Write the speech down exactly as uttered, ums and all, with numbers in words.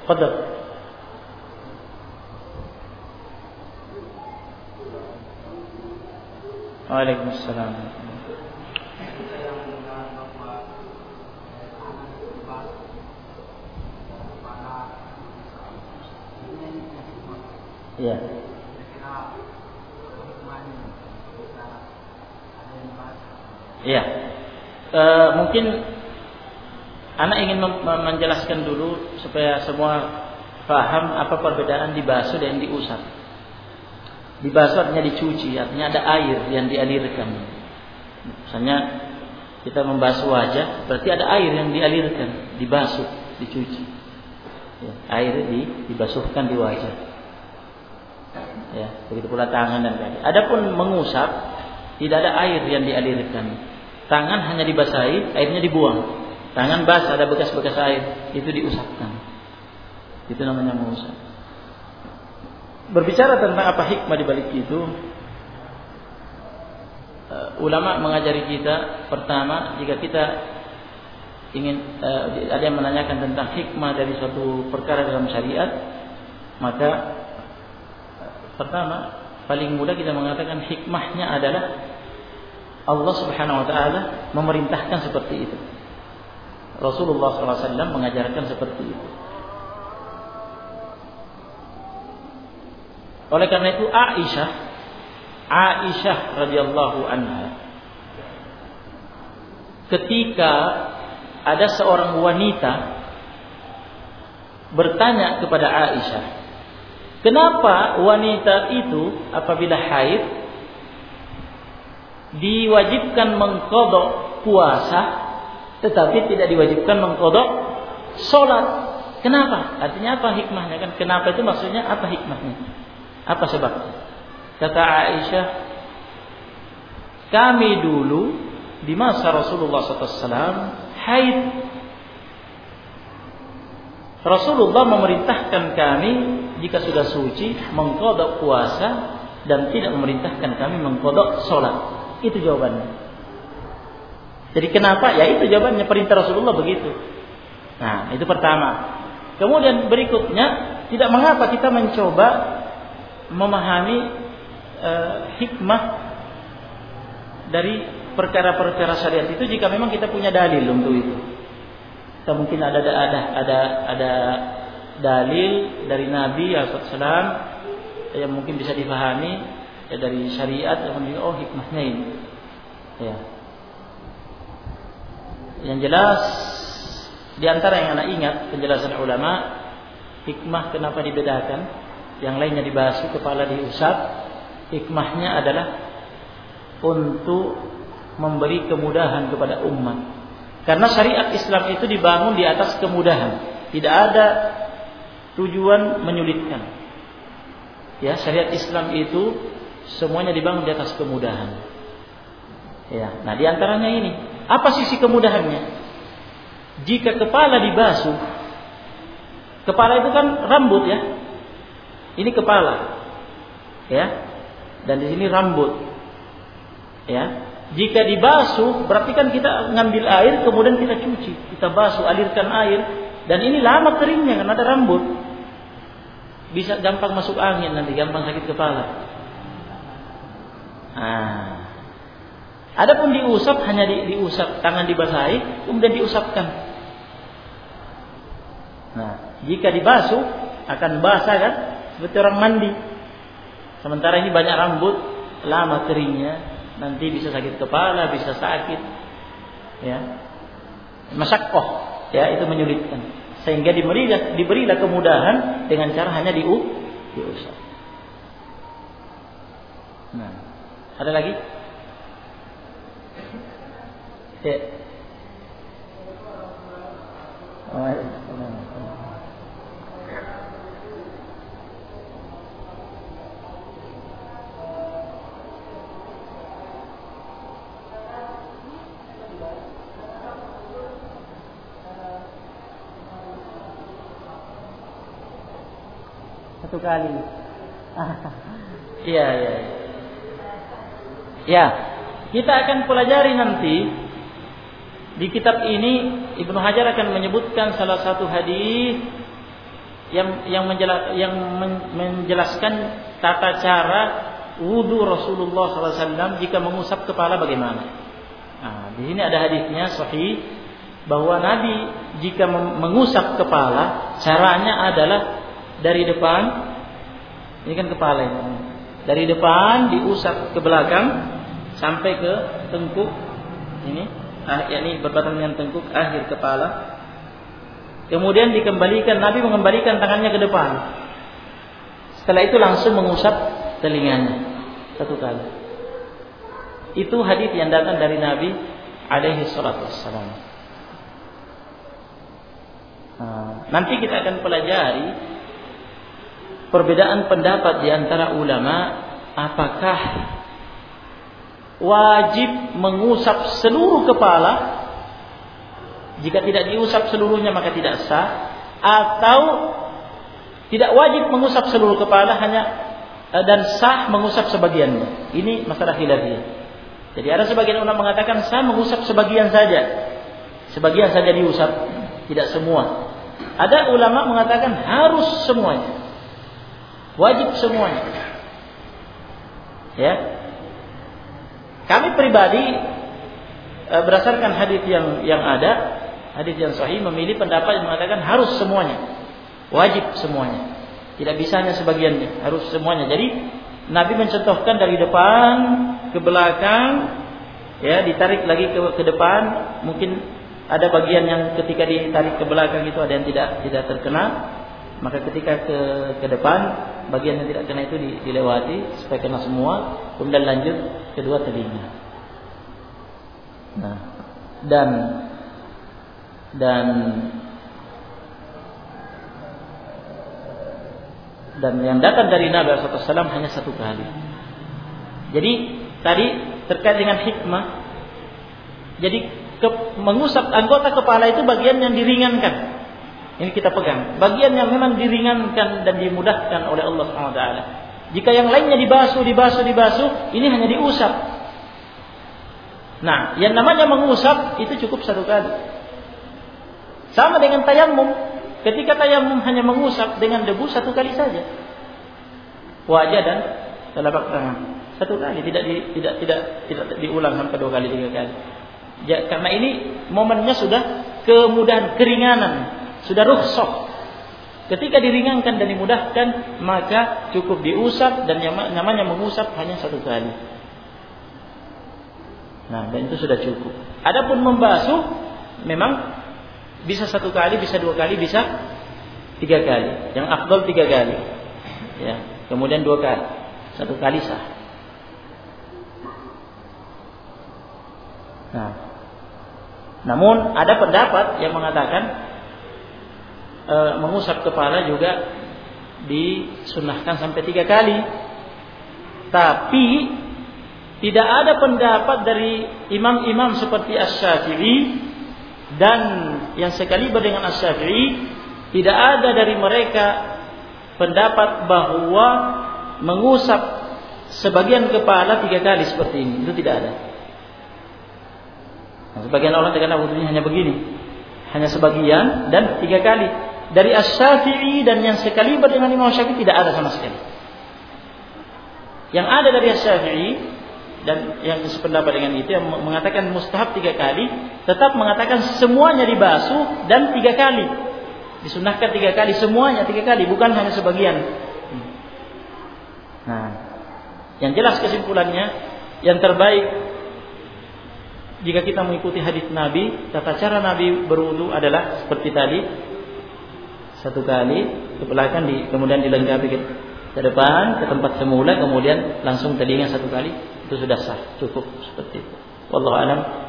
Qadar. Waalaikumsalam. Ya. Ya. E, mungkin anak ingin menjelaskan dulu supaya semua paham apa perbedaan dibasuh dan diusap. Dibasuh artinya dicuci, artinya ada air yang dialirkan. Misalnya kita membasuh wajah, berarti ada air yang dialirkan, dibasuh, dicuci. Ya, air di, dibasuhkan di wajah. Ya, begitu pula tangan dan kaki. Adapun mengusap, tidak ada air yang dialirkan. Tangan hanya dibasahi, airnya dibuang. Tangan basah, ada bekas-bekas air, itu diusapkan. Itu namanya mengusap. Berbicara tentang apa hikmah di balik itu, uh, ulama mengajari kita, pertama, jika kita ingin uh, ada yang menanyakan tentang hikmah dari suatu perkara dalam syariat, maka uh, pertama, paling mudah kita mengatakan hikmahnya adalah Allah Subhanahu wa taala memerintahkan seperti itu. Rasulullah sallallahu alaihi wasallam mengajarkan seperti itu. Oleh karena itu Aisyah Aisyah radhiyallahu anha, ketika ada seorang wanita bertanya kepada Aisyah, kenapa wanita itu apabila haid diwajibkan mengqadha puasa tetapi tidak diwajibkan mengqadha salat? Kenapa? Artinya apa hikmahnya kan? Kenapa itu maksudnya apa hikmahnya? Apa sebabnya? Kata Aisyah, kami dulu di masa Rasulullah sallallahu alaihi wasallam haid. Rasulullah memerintahkan kami jika sudah suci mengqadha puasa dan tidak memerintahkan kami mengqadha salat. Itu jawabannya. Jadi kenapa? Ya itu jawabannya, perintah Rasulullah begitu. Nah, itu pertama. Kemudian berikutnya, tidak mengapa kita mencoba memahami uh, hikmah dari perkara-perkara syariat itu jika memang kita punya dalil untuk itu. Kita mungkin ada ada ada ada dalil dari Nabi sallallahu alaihi wasallam yang mungkin bisa dipahami ya, dari syariat yang menunjukkan oh hikmahnya ini. Ya. Yang jelas di antara yang anak ingat penjelasan ulama, hikmah kenapa dibedakan, yang lainnya dibasuh, kepala diusap, hikmahnya adalah untuk memberi kemudahan kepada umat. Karena syariat Islam itu dibangun di atas kemudahan, tidak ada tujuan menyulitkan. Ya, syariat Islam itu semuanya dibangun di atas kemudahan. Ya, nah di antaranya ini, apa sisi kemudahannya? Jika kepala dibasuh, kepala itu kan rambut ya. Ini kepala, ya, dan di sini rambut, ya. Jika dibasuh, berarti kan kita ngambil air, kemudian kita cuci, kita basuh, alirkan air, dan ini lama keringnya karena ada rambut, bisa gampang masuk angin nanti, gampang sakit kepala. Nah, adapun diusap hanya di, diusap, tangan dibasahi, kemudian diusapkan. Nah, jika dibasuh akan basah kan? Seperti orang mandi. Sementara ini banyak rambut, lama keringnya, nanti bisa sakit kepala, bisa sakit, ya, masyaqqah, ya itu menyulitkan. Sehingga diberilah, diberilah kemudahan dengan cara hanya diu, diusap. Nah, ada lagi? Ya. Satu kali. Iya, iya. Ya, kita akan pelajari nanti di kitab ini Ibnu Hajar akan menyebutkan salah satu hadis yang yang, menjelas, yang menjelaskan tata cara wudu Rasulullah shallallahu alaihi wasallam jika mengusap kepala bagaimana. Nah, di sini ada hadisnya sahih bahwa Nabi jika mengusap kepala caranya adalah dari depan, ini kan kepala ini, dari depan diusap ke belakang sampai ke tengkuk ini, ah, yakni berbatang dengan tengkuk akhir kepala. Kemudian dikembalikan, Nabi mengembalikan tangannya ke depan. Setelah itu langsung mengusap telinganya satu kali. Itu hadis yang datang dari Nabi alaihi salatu wassalam. Nah, nanti kita akan pelajari perbedaan pendapat di antara ulama apakah wajib mengusap seluruh kepala. Jika tidak diusap seluruhnya maka tidak sah, atau tidak wajib mengusap seluruh kepala hanya dan sah mengusap sebagiannya. Ini masalah khilafiyah. Jadi ada sebagian ulama mengatakan sah mengusap sebagian saja, sebagian saja diusap, tidak semua. Ada ulama mengatakan harus semuanya, wajib semuanya. Ya, kami pribadi berdasarkan hadis yang yang ada, hadis yang sahih, memilih pendapat yang mengatakan harus semuanya, wajib semuanya, tidak bisa hanya sebagiannya, harus semuanya. Jadi Nabi mencontohkan dari depan ke belakang, ya, ditarik lagi ke, ke depan. Mungkin ada bagian yang ketika ditarik ke belakang itu ada yang tidak tidak terkena, maka ketika ke ke depan bagian yang tidak kena itu dilewati supaya kena semua, kemudian lanjut kedua telinga. Nah, dan dan dan yang datang dari Nabi shallallahu alaihi wasallam hanya satu kali. Jadi tadi terkait dengan hikmah, jadi ke, mengusap anggota kepala itu bagian yang diringankan. Ini kita pegang, bagian yang memang diringankan dan dimudahkan oleh Allah subhanahu wa taala. Jika yang lainnya dibasuh, dibasuh, dibasuh, ini hanya diusap. Nah, yang namanya mengusap itu cukup satu kali. Sama dengan tayamum. Ketika tayamum hanya mengusap dengan debu satu kali saja, wajah dan telapak tangan satu kali, tidak di, tidak tidak tidak diulang sampai dua kali tiga kali. Ya, karena ini momennya sudah kemudahan, keringanan, sudah rukhsah. Ketika diringankan dan dimudahkan, maka cukup diusap, dan yang namanya mengusap hanya satu kali. Nah, dan itu sudah cukup. Adapun membasuh memang bisa satu kali, bisa dua kali, bisa tiga kali. Yang afdal tiga kali. Ya, kemudian dua kali, satu kali sah. Nah, namun ada pendapat yang mengatakan e, mengusap kepala juga disunnahkan sampai tiga kali. Tapi tidak ada pendapat dari imam-imam seperti Asy-Syafi'i dan yang sekaliber dengan Asy-Syafi'i, tidak ada dari mereka pendapat bahwa mengusap sebagian kepala tiga kali seperti ini. Itu tidak ada. Nah, sebagian orang terkadang wudunya hanya begini, hanya sebagian dan tiga kali. Dari Asy-Syafi'i dan yang sekaliber dengan Imam Syafi'i tidak ada sama sekali. Yang ada dari Asy-Syafi'i dan yang sependapat dengan itu yang mengatakan mustahab tiga kali, tetap mengatakan semuanya dibasuh dan tiga kali, disunahkan tiga kali, semuanya tiga kali, bukan hanya sebagian. Nah, yang jelas kesimpulannya, yang terbaik jika kita mengikuti hadis Nabi, tata cara Nabi berwudu adalah seperti tadi, satu kali ke belakang, di, kemudian dilengkapi ke, ke depan ke tempat semula, kemudian langsung telinga satu kali. Itu sudah sah, cukup seperti itu. Wallahu a'lam.